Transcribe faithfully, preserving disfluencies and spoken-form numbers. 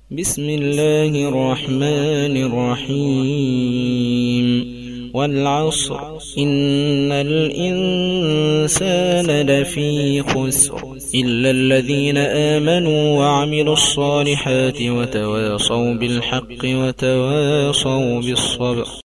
بسم الله الرحمن الرحيم والعصر إن الإنسان لفي خسر إلا الذين آمنوا وعملوا الصالحات وتواصوا بالحق وتواصوا بالصبر.